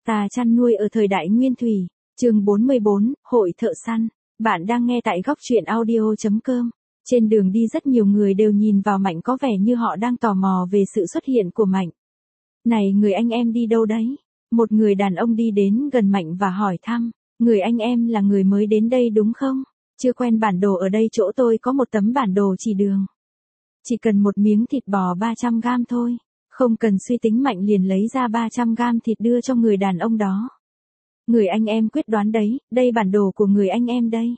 Ta chăn nuôi ở thời đại Nguyên Thủy, chương 44, Hội Thợ Săn. Bạn đang nghe tại góc truyện audio.com. Trên đường đi rất nhiều người đều nhìn vào Mạnh có vẻ như họ đang tò mò về sự xuất hiện của Mạnh. Này người anh em đi đâu đấy? Một người đàn ông đi đến gần Mạnh và hỏi thăm. Người anh em là người mới đến đây đúng không? Chưa quen bản đồ ở đây, chỗ tôi có một tấm bản đồ chỉ đường. Chỉ cần một miếng thịt bò 300 gram thôi. Không cần suy tính, Mạnh liền lấy ra 300 gram thịt đưa cho người đàn ông đó. Người anh em quyết đoán đấy, đây bản đồ của người anh em đây.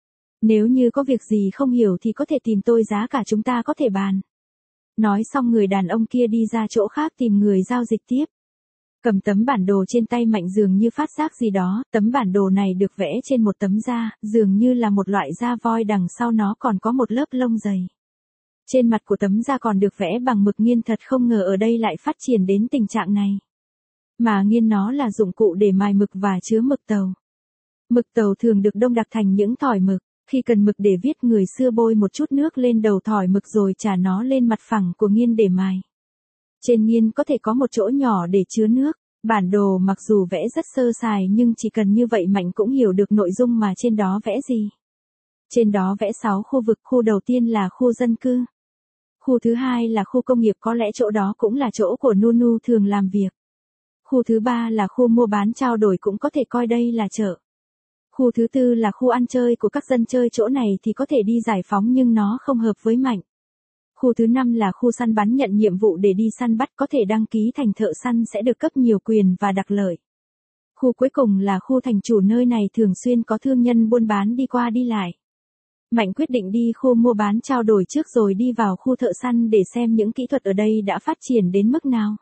Nếu như có việc gì không hiểu thì có thể tìm tôi, giá cả chúng ta có thể bàn. Nói xong người đàn ông kia đi ra chỗ khác tìm người giao dịch tiếp. Cầm tấm bản đồ trên tay, Mạnh dường như phát giác gì đó, tấm bản đồ này được vẽ trên một tấm da, dường như là một loại da voi, đằng sau nó còn có một lớp lông dày. Trên mặt của tấm da còn được vẽ bằng mực nghiên, thật không ngờ ở đây lại phát triển đến tình trạng này. Mà nghiên nó là dụng cụ để mài mực và chứa mực tàu. Mực tàu thường được đông đặc thành những thỏi mực, khi cần mực để viết người xưa bôi một chút nước lên đầu thỏi mực rồi trả nó lên mặt phẳng của nghiên để mài. Trên nghiên có thể có một chỗ nhỏ để chứa nước. Bản đồ mặc dù vẽ rất sơ sài nhưng chỉ cần như vậy Mạnh cũng hiểu được nội dung mà trên đó vẽ gì. Trên đó vẽ 6 khu vực, khu đầu tiên là khu dân cư. Khu thứ hai là khu công nghiệp, có lẽ chỗ đó cũng là chỗ của Nunu thường làm việc. Khu thứ ba là khu mua bán trao đổi, cũng có thể coi đây là chợ. Khu thứ tư là khu ăn chơi của các dân chơi, chỗ này thì có thể đi giải phóng nhưng nó không hợp với Mạnh. Khu thứ năm là khu săn bắn, nhận nhiệm vụ để đi săn bắt, có thể đăng ký thành thợ săn sẽ được cấp nhiều quyền và đặc lợi. Khu cuối cùng là khu thành chủ, nơi này thường xuyên có thương nhân buôn bán đi qua đi lại. Mạnh quyết định đi khu mua bán trao đổi trước rồi đi vào khu thợ săn để xem những kỹ thuật ở đây đã phát triển đến mức nào.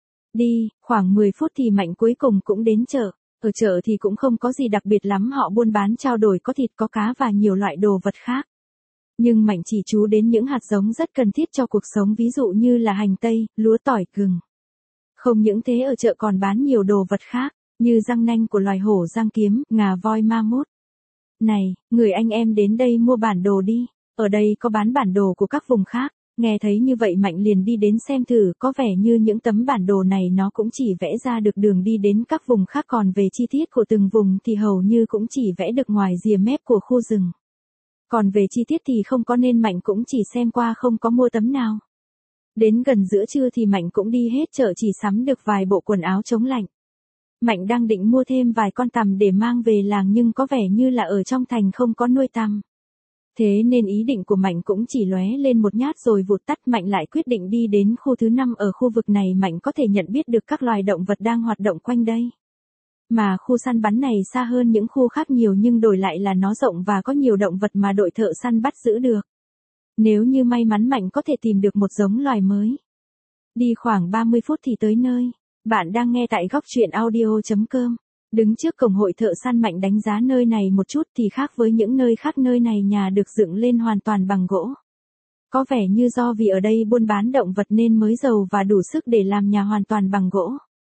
Đi, khoảng 10 phút thì Mạnh cuối cùng cũng đến chợ. Ở chợ thì cũng không có gì đặc biệt lắm, họ buôn bán trao đổi có thịt, có cá và nhiều loại đồ vật khác. Nhưng Mạnh chỉ chú đến những hạt giống rất cần thiết cho cuộc sống, ví dụ như là hành tây, lúa, tỏi, gừng. Không những thế, ở chợ còn bán nhiều đồ vật khác, như răng nanh của loài hổ, răng kiếm, ngà voi, ma mút. Này, người anh em đến đây mua bản đồ đi, ở đây có bán bản đồ của các vùng khác. Nghe thấy như vậy Mạnh liền đi đến xem thử, có vẻ như những tấm bản đồ này nó cũng chỉ vẽ ra được đường đi đến các vùng khác, còn về chi tiết của từng vùng thì hầu như cũng chỉ vẽ được ngoài rìa mép của khu rừng. Còn về chi tiết thì không có nên Mạnh cũng chỉ xem qua, không có mua tấm nào. Đến gần giữa trưa thì Mạnh cũng đi hết chợ, chỉ sắm được vài bộ quần áo chống lạnh. Mạnh đang định mua thêm vài con tằm để mang về làng nhưng có vẻ như là ở trong thành không có nuôi tằm. Thế nên ý định của Mạnh cũng chỉ lóe lên một nhát rồi vụt tắt. Mạnh lại quyết định đi đến khu thứ 5, ở khu vực này Mạnh có thể nhận biết được các loài động vật đang hoạt động quanh đây. Mà khu săn bắn này xa hơn những khu khác nhiều, nhưng đổi lại là nó rộng và có nhiều động vật mà đội thợ săn bắt giữ được. Nếu như may mắn Mạnh có thể tìm được một giống loài mới. Đi khoảng 30 phút thì tới nơi. Bạn đang nghe tại góc truyện audio.com. Đứng trước cổng hội thợ săn, Mạnh đánh giá nơi này một chút thì khác với những nơi khác, nơi này nhà được dựng lên hoàn toàn bằng gỗ. Có vẻ như do vì ở đây buôn bán động vật nên mới giàu và đủ sức để làm nhà hoàn toàn bằng gỗ.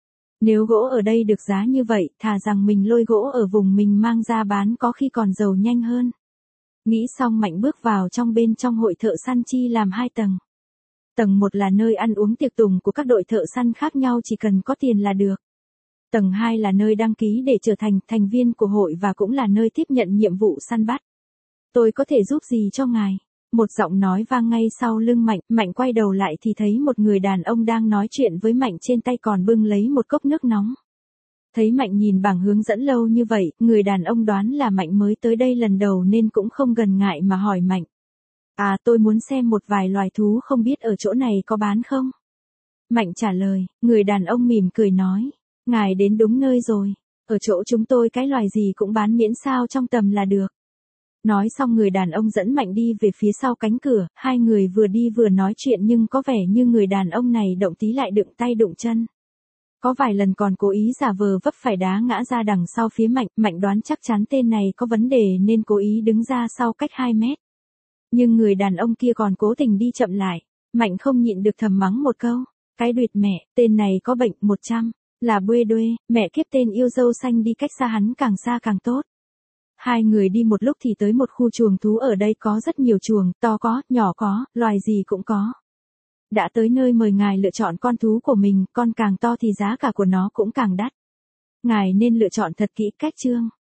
Nếu gỗ ở đây được giá như vậy, thà rằng mình lôi gỗ ở vùng mình mang ra bán, có khi còn giàu nhanh hơn. Nghĩ xong Mạnh bước vào trong. Bên trong hội thợ săn chi làm 2 tầng. Tầng 1 là nơi ăn uống tiệc tùng của các đội thợ săn khác nhau, chỉ cần có tiền là được. Tầng 2 là nơi đăng ký để trở thành thành viên của hội và cũng là nơi tiếp nhận nhiệm vụ săn bắt. Tôi có thể giúp gì cho ngài? Một giọng nói vang ngay sau lưng Mạnh. Mạnh quay đầu lại thì thấy một người đàn ông đang nói chuyện với Mạnh, trên tay còn bưng lấy một cốc nước nóng. Thấy Mạnh nhìn bảng hướng dẫn lâu như vậy, người đàn ông đoán là Mạnh mới tới đây lần đầu nên cũng không ngần ngại mà hỏi Mạnh. À, tôi muốn xem một vài loài thú, không biết ở chỗ này có bán không? Mạnh trả lời. Người đàn ông mỉm cười nói. Ngài đến đúng nơi rồi. Ở chỗ chúng tôi cái loài gì cũng bán, miễn sao trong tầm là được. Nói xong người đàn ông dẫn Mạnh đi về phía sau cánh cửa. Hai người vừa đi vừa nói chuyện nhưng có vẻ như người đàn ông này động tí lại đụng tay đụng chân. Có vài lần còn cố ý giả vờ vấp phải đá ngã ra đằng sau phía Mạnh. Mạnh đoán chắc chắn tên này có vấn đề nên cố ý đứng ra sau cách 2 mét. Nhưng người đàn ông kia còn cố tình đi chậm lại. Mạnh không nhịn được thầm mắng một câu. Cái đuyệt mẹ, tên này có bệnh 100. Là buê đuê, mẹ kiếp, tên yêu dâu xanh, đi cách xa hắn càng xa càng tốt. Hai người đi một lúc thì tới một khu chuồng thú, ở đây có rất nhiều chuồng, to có, nhỏ có, loài gì cũng có. Đã tới nơi mời ngài lựa chọn con thú của mình, con càng to thì giá cả của nó cũng càng đắt. Ngài nên lựa chọn thật kỹ cách chương.